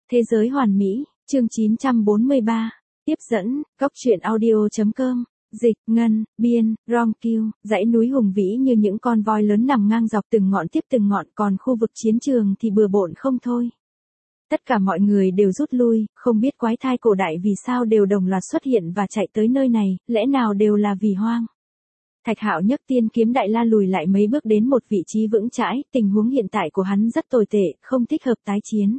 Thế giới hoàn mỹ, chương 943. Tiếp dẫn, góc truyện audio.com. Dịch, Ngân, Biên, Rom Kiêu, dãy núi hùng vĩ như những con voi lớn nằm ngang dọc từng ngọn tiếp từng ngọn, còn khu vực chiến trường thì bừa bộn không thôi. Tất cả mọi người đều rút lui, không biết quái thai cổ đại vì sao đều đồng loạt xuất hiện và chạy tới nơi này, lẽ nào đều là vì hoang. Thạch Hạo nhấc tiên kiếm đại la lùi lại mấy bước đến một vị trí vững chãi, tình huống hiện tại của hắn rất tồi tệ, không thích hợp tái chiến.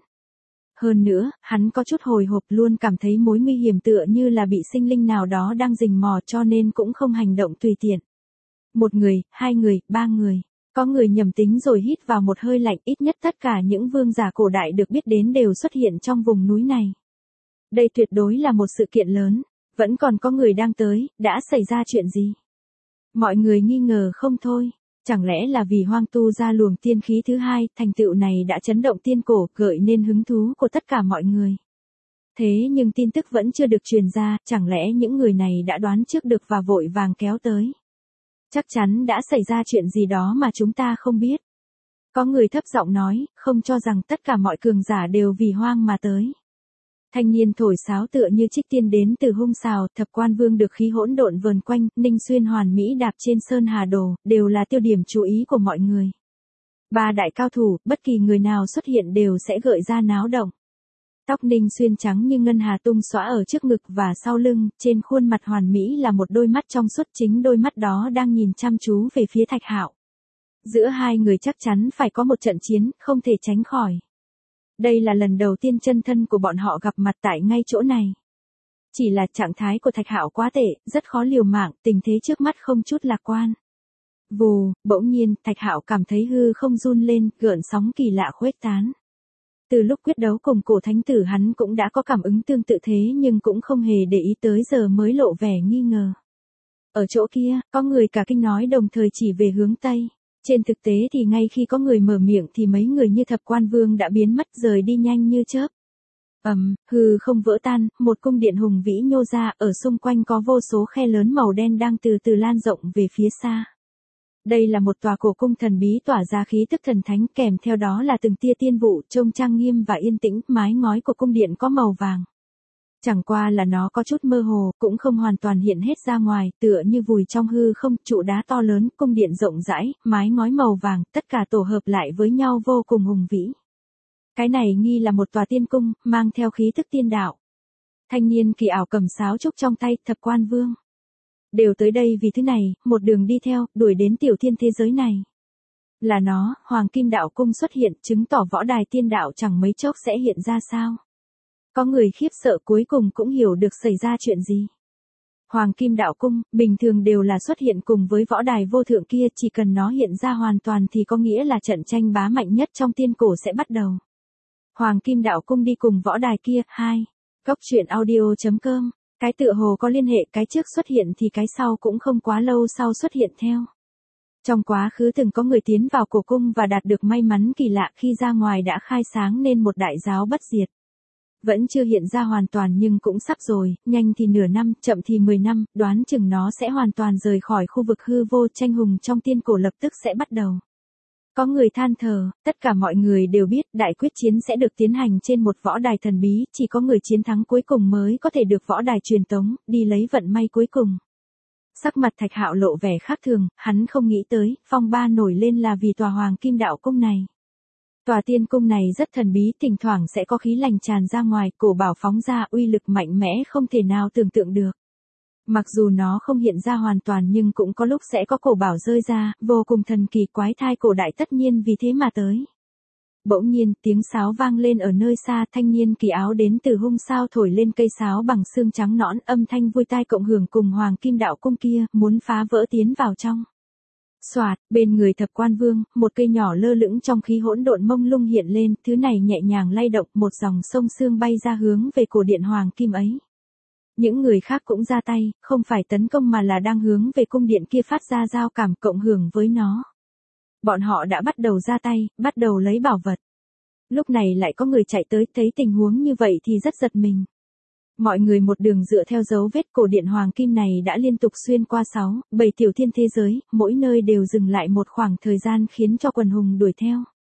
Hơn nữa, hắn có chút hồi hộp, luôn cảm thấy mối nguy hiểm tựa như là bị sinh linh nào đó đang rình mò, cho nên cũng không hành động tùy tiện. Một người, hai người, ba người. Có người nhầm tính rồi hít vào một hơi lạnh, ít nhất tất cả những vương giả cổ đại được biết đến đều xuất hiện trong vùng núi này. Đây tuyệt đối là một sự kiện lớn. Vẫn còn có người đang tới, đã xảy ra chuyện gì? Mọi người nghi ngờ không thôi. Chẳng lẽ là vì hoang tu ra luồng tiên khí thứ hai, thành tựu này đã chấn động tiên cổ, gợi nên hứng thú của tất cả mọi người. Thế nhưng tin tức vẫn chưa được truyền ra, chẳng lẽ những người này đã đoán trước được và vội vàng kéo tới? Chắc chắn đã xảy ra chuyện gì đó mà chúng ta không biết. Có người thấp giọng nói, không cho rằng tất cả mọi cường giả đều vì hoang mà tới. Thanh niên thổi sáo tựa như trích tiên đến từ Hung Sào, Thập Quan Vương được khí hỗn độn vờn quanh, Ninh Xuyên hoàn mỹ đạp trên sơn hà đồ, đều là tiêu điểm chú ý của mọi người. Ba đại cao thủ, bất kỳ người nào xuất hiện đều sẽ gợi ra náo động. Tóc Ninh Xuyên trắng như ngân hà tung xõa ở trước ngực và sau lưng, trên khuôn mặt hoàn mỹ là một đôi mắt trong suốt, chính đôi mắt đó đang nhìn chăm chú về phía Thạch Hạo. Giữa hai người chắc chắn phải có một trận chiến, không thể tránh khỏi. Đây là lần đầu tiên chân thân của bọn họ gặp mặt tại ngay chỗ này. Chỉ là trạng thái của Thạch Hạo quá tệ, rất khó liều mạng, tình thế trước mắt không chút lạc quan. Vù, bỗng nhiên, Thạch Hạo cảm thấy hư không run lên, gợn sóng kỳ lạ khuếch tán. Từ lúc quyết đấu cùng cổ thánh tử hắn cũng đã có cảm ứng tương tự thế nhưng cũng không hề để ý tới giờ mới lộ vẻ nghi ngờ. Ở chỗ kia, có người cả kinh nói đồng thời chỉ về hướng Tây. Trên thực tế thì ngay khi có người mở miệng thì mấy người như Thập Quan Vương đã biến mất rời đi nhanh như chớp. Hư không vỡ tan, một cung điện hùng vĩ nhô ra, ở xung quanh có vô số khe lớn màu đen đang từ từ lan rộng về phía xa. Đây là một tòa cổ cung thần bí tỏa ra khí tức thần thánh, kèm theo đó là từng tia tiên vụ, trông trang nghiêm và yên tĩnh, mái ngói của cung điện có màu vàng. Chẳng qua là nó có chút mơ hồ, cũng không hoàn toàn hiện hết ra ngoài, tựa như vùi trong hư không, trụ đá to lớn, cung điện rộng rãi, mái ngói màu vàng, tất cả tổ hợp lại với nhau vô cùng hùng vĩ. Cái này nghi là một tòa tiên cung, mang theo khí tức tiên đạo. Thanh niên kỳ ảo cầm sáo trúc trong tay, Thập Quan Vương. Đều tới đây vì thứ này, một đường đi theo, đuổi đến tiểu thiên thế giới này. Là nó, Hoàng Kim Đạo Cung xuất hiện, chứng tỏ võ đài tiên đạo chẳng mấy chốc sẽ hiện ra sao. Có người khiếp sợ cuối cùng cũng hiểu được xảy ra chuyện gì. Hoàng Kim Đạo Cung, bình thường đều là xuất hiện cùng với võ đài vô thượng kia, chỉ cần nó hiện ra hoàn toàn thì có nghĩa là trận tranh bá mạnh nhất trong tiên cổ sẽ bắt đầu. Hoàng Kim Đạo Cung đi cùng võ đài kia, Góc truyện audio.com. Cái tựa hồ có liên hệ, cái trước xuất hiện thì cái sau cũng không quá lâu sau xuất hiện theo. Trong quá khứ từng có người tiến vào cổ cung và đạt được may mắn kỳ lạ, khi ra ngoài đã khai sáng nên một đại giáo bất diệt. Vẫn chưa hiện ra hoàn toàn nhưng cũng sắp rồi, nhanh thì nửa năm, chậm thì 10 năm, đoán chừng nó sẽ hoàn toàn rời khỏi khu vực hư vô, tranh hùng trong tiên cổ lập tức sẽ bắt đầu. Có người than thở, tất cả mọi người đều biết đại quyết chiến sẽ được tiến hành trên một võ đài thần bí, chỉ có người chiến thắng cuối cùng mới có thể được võ đài truyền tống, đi lấy vận may cuối cùng. Sắc mặt Thạch Hạo lộ vẻ khác thường, hắn không nghĩ tới, phong ba nổi lên là vì tòa Hoàng Kim Đạo Cung này. Tòa tiên cung này rất thần bí, thỉnh thoảng sẽ có khí lành tràn ra ngoài, cổ bảo phóng ra uy lực mạnh mẽ không thể nào tưởng tượng được. Mặc dù nó không hiện ra hoàn toàn nhưng cũng có lúc sẽ có cổ bảo rơi ra, vô cùng thần kỳ, quái thai cổ đại tất nhiên vì thế mà tới. Bỗng nhiên, tiếng sáo vang lên ở nơi xa, thanh niên kỳ áo đến từ Hung Sao thổi lên cây sáo bằng xương trắng nõn, âm thanh vui tai cộng hưởng cùng Hoàng Kim Đạo Cung kia, muốn phá vỡ tiến vào trong. Soạt, bên người Thập Quan Vương, một cây nhỏ lơ lửng trong khí hỗn độn mông lung hiện lên, thứ này nhẹ nhàng lay động, một dòng sông sương bay ra hướng về cổ điện Hoàng Kim ấy. Những người khác cũng ra tay, không phải tấn công mà là đang hướng về cung điện kia phát ra giao cảm cộng hưởng với nó. Bọn họ đã bắt đầu ra tay, bắt đầu lấy bảo vật. Lúc này lại có người chạy tới, thấy tình huống như vậy thì rất giật mình. Mọi người một đường dựa theo dấu vết cổ điện Hoàng Kim này đã liên tục xuyên qua 6-7 tiểu thiên thế giới, mỗi nơi đều dừng lại một khoảng thời gian khiến cho quần hùng đuổi theo.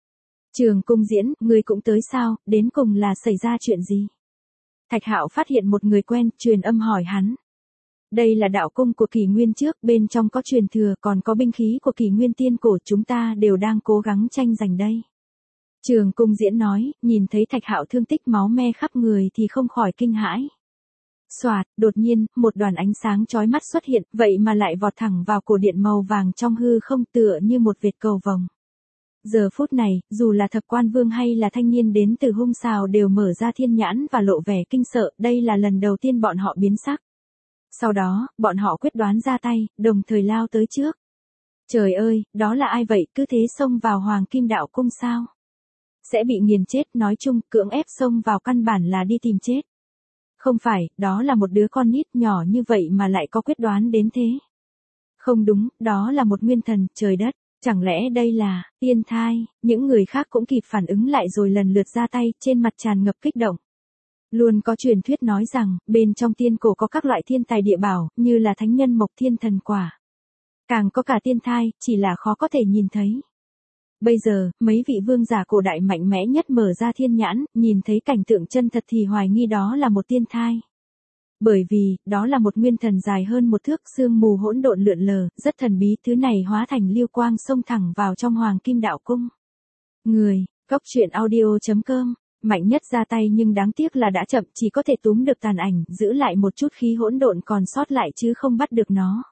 Trường Cung Diễn, ngươi cũng tới sao, đến cùng là xảy ra chuyện gì? Thạch Hạo phát hiện một người quen, truyền âm hỏi hắn. Đây là đạo cung của kỷ nguyên trước, bên trong có truyền thừa, còn có binh khí của kỷ nguyên tiên cổ, chúng ta đều đang cố gắng tranh giành đây. Trường Cung Diễn nói, nhìn thấy Thạch Hạo thương tích máu me khắp người thì không khỏi kinh hãi. Xoạt, đột nhiên, một đoàn ánh sáng chói mắt xuất hiện, vậy mà lại vọt thẳng vào cổ điện màu vàng trong hư không, tựa như một vệt cầu vồng. Giờ phút này, dù là Thập Quan Vương hay là thanh niên đến từ Hung Sào đều mở ra thiên nhãn và lộ vẻ kinh sợ, đây là lần đầu tiên bọn họ biến sắc. Sau đó, bọn họ quyết đoán ra tay, đồng thời lao tới trước. Trời ơi, đó là ai vậy, cứ thế xông vào Hoàng Kim Đạo Cung sao? Sẽ bị nghiền chết, nói chung, cưỡng ép xông vào căn bản là đi tìm chết. Không phải, đó là một đứa con nít nhỏ như vậy mà lại có quyết đoán đến thế. Không đúng, đó là một nguyên thần, trời đất. Chẳng lẽ đây là tiên thai? Những người khác cũng kịp phản ứng lại rồi lần lượt ra tay, trên mặt tràn ngập kích động. Luôn có truyền thuyết nói rằng, bên trong tiên cổ có các loại thiên tài địa bảo, như là thánh nhân mộc thiên thần quả. Càng có cả tiên thai, chỉ là khó có thể nhìn thấy. Bây giờ, mấy vị vương giả cổ đại mạnh mẽ nhất mở ra thiên nhãn, nhìn thấy cảnh tượng chân thật thì hoài nghi đó là một tiên thai. Bởi vì, đó là một nguyên thần dài hơn một thước, sương mù hỗn độn lượn lờ, rất thần bí, thứ này hóa thành lưu quang xông thẳng vào trong Hoàng Kim Đạo Cung. Người, Cốc Truyện Audio.com, mạnh nhất ra tay nhưng đáng tiếc là đã chậm, chỉ có thể túm được tàn ảnh, giữ lại một chút khí hỗn độn còn sót lại chứ không bắt được nó.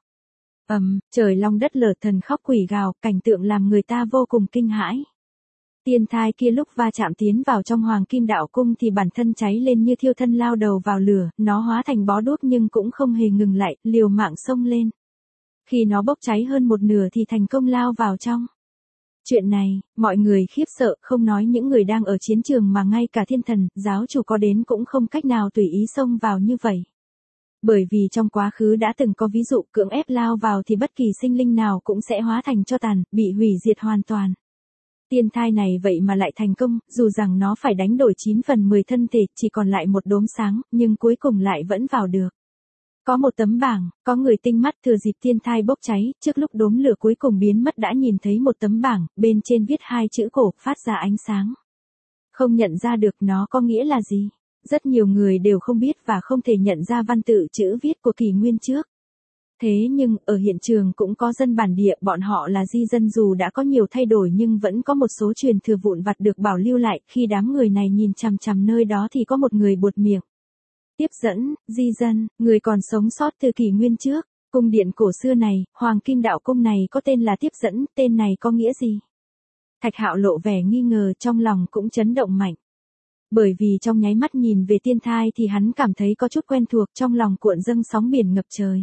Trời long đất lở, thần khóc quỷ gào, cảnh tượng làm người ta vô cùng kinh hãi. Tiên thai kia lúc va chạm tiến vào trong Hoàng Kim Đạo Cung thì bản thân cháy lên như thiêu thân lao đầu vào lửa, nó hóa thành bó đuốc nhưng cũng không hề ngừng lại, liều mạng xông lên. Khi nó bốc cháy hơn một nửa thì thành công lao vào trong. Chuyện này, mọi người khiếp sợ, không nói những người đang ở chiến trường mà ngay cả thiên thần, giáo chủ có đến cũng không cách nào tùy ý xông vào như vậy. Bởi vì trong quá khứ đã từng có ví dụ cưỡng ép lao vào thì bất kỳ sinh linh nào cũng sẽ hóa thành tro tàn, bị hủy diệt hoàn toàn. Tiên thai này vậy mà lại thành công, dù rằng nó phải đánh đổi 9 phần 10 thân thể, chỉ còn lại một đốm sáng, nhưng cuối cùng lại vẫn vào được. Có một tấm bảng, có người tinh mắt thừa dịp tiên thai bốc cháy, trước lúc đốm lửa cuối cùng biến mất đã nhìn thấy một tấm bảng, bên trên viết 2 chữ cổ, phát ra ánh sáng. Không nhận ra được nó có nghĩa là gì. Rất nhiều người đều không biết và không thể nhận ra văn tự chữ viết của kỷ nguyên trước. Thế nhưng, ở hiện trường cũng có dân bản địa, bọn họ là di dân dù đã có nhiều thay đổi nhưng vẫn có một số truyền thừa vụn vặt được bảo lưu lại, khi đám người này nhìn chằm chằm nơi đó thì có một người buột miệng. Tiếp dẫn, di dân, người còn sống sót từ kỷ nguyên trước, cung điện cổ xưa này, Hoàng Kim Đạo Cung này có tên là Tiếp dẫn, tên này có nghĩa gì? Thạch Hạo lộ vẻ nghi ngờ, trong lòng cũng chấn động mạnh. Bởi vì trong nháy mắt nhìn về tiên thai thì hắn cảm thấy có chút quen thuộc, trong lòng cuộn dâng sóng biển ngập trời.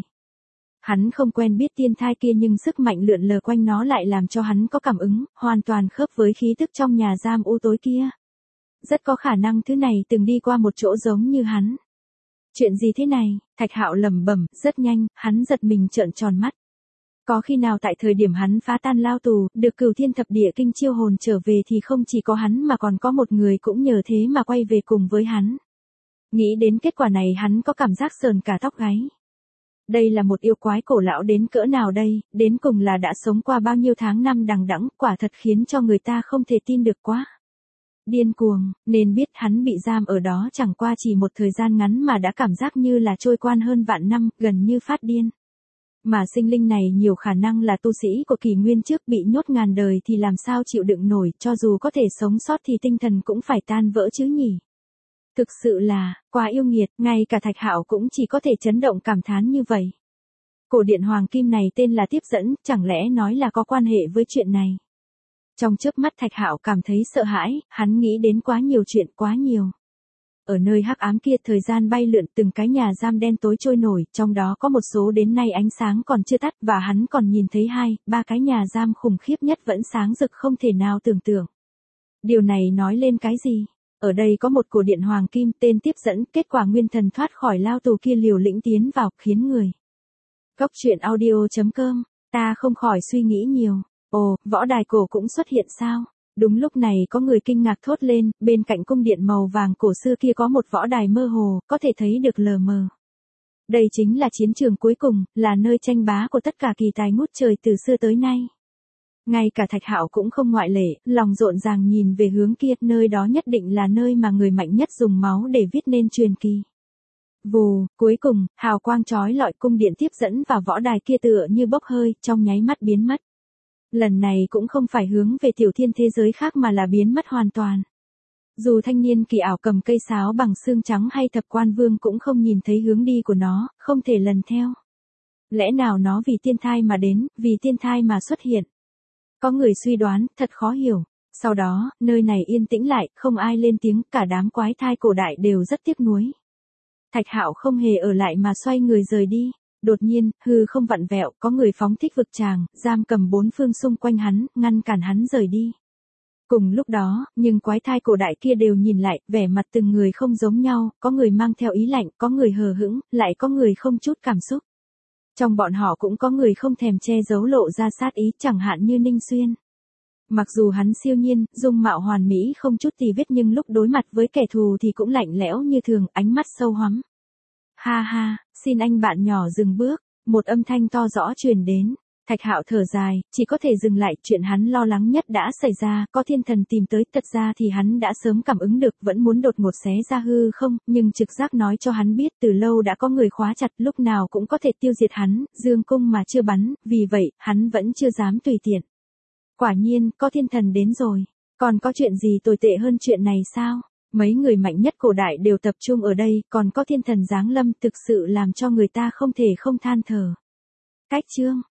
Hắn không quen biết tiên thai kia nhưng sức mạnh lượn lờ quanh nó lại làm cho hắn có cảm ứng, hoàn toàn khớp với khí tức trong nhà giam u tối kia. Rất có khả năng thứ này từng đi qua một chỗ giống như hắn. Chuyện gì thế này? Thạch Hạo lẩm bẩm, rất nhanh, hắn giật mình trợn tròn mắt. Có khi nào tại thời điểm hắn phá tan lao tù, được Cửu Thiên Thập Địa Kinh chiêu hồn trở về thì không chỉ có hắn mà còn có một người cũng nhờ thế mà quay về cùng với hắn. Nghĩ đến kết quả này hắn có cảm giác sờn cả tóc gáy. Đây là một yêu quái cổ lão đến cỡ nào đây, đến cùng là đã sống qua bao nhiêu tháng năm đằng đẵng, quả thật khiến cho người ta không thể tin được quá. Điên cuồng, nên biết hắn bị giam ở đó chẳng qua chỉ một thời gian ngắn mà đã cảm giác như là trôi qua hơn vạn năm, gần như phát điên. Mà sinh linh này nhiều khả năng là tu sĩ của kỷ nguyên trước bị nhốt ngàn đời thì làm sao chịu đựng nổi, cho dù có thể sống sót thì tinh thần cũng phải tan vỡ chứ nhỉ. Thực sự là, quá yêu nghiệt, ngay cả Thạch Hạo cũng chỉ có thể chấn động cảm thán như vậy. Cổ điện hoàng kim này tên là Tiếp dẫn, chẳng lẽ nói là có quan hệ với chuyện này. Trong chớp mắt Thạch Hạo cảm thấy sợ hãi, hắn nghĩ đến quá nhiều chuyện, quá nhiều. Ở nơi hắc ám kia thời gian bay lượn, từng cái nhà giam đen tối trôi nổi, trong đó có một số đến nay ánh sáng còn chưa tắt và hắn còn nhìn thấy 2, 3 cái nhà giam khủng khiếp nhất vẫn sáng rực không thể nào tưởng tượng. Điều này nói lên cái gì? Ở đây có một cổ điện hoàng kim tên Tiếp dẫn, kết quả nguyên thần thoát khỏi lao tù kia liều lĩnh tiến vào, khiến người. Cốc Truyện Audio.com, ta không khỏi suy nghĩ nhiều. Ồ, võ đài cổ cũng xuất hiện sao? Đúng lúc này có người kinh ngạc thốt lên, bên cạnh cung điện màu vàng cổ xưa kia có một võ đài mơ hồ, có thể thấy được lờ mờ. Đây chính là chiến trường cuối cùng, là nơi tranh bá của tất cả kỳ tài ngút trời từ xưa tới nay. Ngay cả Thạch Hạo cũng không ngoại lệ, lòng rộn ràng nhìn về hướng kia, nơi đó nhất định là nơi mà người mạnh nhất dùng máu để viết nên truyền kỳ. Vù, cuối cùng, hào quang chói lọi cung điện tiếp dẫn vào võ đài kia tựa như bốc hơi, trong nháy mắt biến mất. Lần này cũng không phải hướng về tiểu thiên thế giới khác mà là biến mất hoàn toàn. Dù thanh niên kỳ ảo cầm cây sáo bằng xương trắng hay thập quan vương cũng không nhìn thấy hướng đi của nó, không thể lần theo. Lẽ nào nó vì tiên thai mà đến, vì tiên thai mà xuất hiện? Có người suy đoán, thật khó hiểu. Sau đó, nơi này yên tĩnh lại, không ai lên tiếng, cả đám quái thai cổ đại đều rất tiếc nuối. Thạch Hạo không hề ở lại mà xoay người rời đi. Đột nhiên, hư không vặn vẹo, có người phóng thích vực tràng, giam cầm bốn phương xung quanh hắn, ngăn cản hắn rời đi. Cùng lúc đó, nhưng quái thai cổ đại kia đều nhìn lại, vẻ mặt từng người không giống nhau, có người mang theo ý lạnh, có người hờ hững, lại có người không chút cảm xúc. Trong bọn họ cũng có người không thèm che giấu lộ ra sát ý, chẳng hạn như Ninh Xuyên. Mặc dù hắn siêu nhiên, dung mạo hoàn mỹ không chút tì vết nhưng lúc đối mặt với kẻ thù thì cũng lạnh lẽo như thường, ánh mắt sâu hoắm. Ha ha, xin anh bạn nhỏ dừng bước, một âm thanh to rõ truyền đến. Thạch Hạo thở dài, chỉ có thể dừng lại, chuyện hắn lo lắng nhất đã xảy ra, có thiên thần tìm tới, thật ra thì hắn đã sớm cảm ứng được, vẫn muốn đột ngột xé ra hư không, nhưng trực giác nói cho hắn biết từ lâu đã có người khóa chặt, lúc nào cũng có thể tiêu diệt hắn, dương cung mà chưa bắn, vì vậy, hắn vẫn chưa dám tùy tiện. Quả nhiên, có thiên thần đến rồi, còn có chuyện gì tồi tệ hơn chuyện này sao? Mấy người mạnh nhất cổ đại đều tập trung ở đây, còn có thiên thần giáng lâm thực sự làm cho người ta không thể không than thở. Cách chương